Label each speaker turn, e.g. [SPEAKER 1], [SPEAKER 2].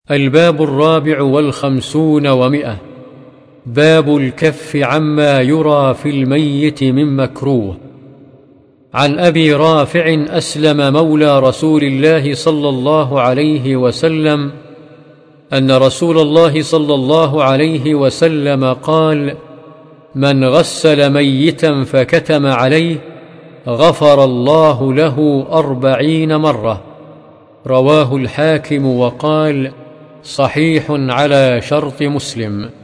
[SPEAKER 1] الباب 54 و100. باب الكف عما يرى في الميت من مكروه. عن أبي رافع أسلم مولى رسول الله صلى الله عليه وسلم أن رسول الله صلى الله عليه وسلم قال: من غسل ميتا فكتم عليه غفر الله له 40 مرة. رواه الحاكم وقال: صحيح على شرط مسلم.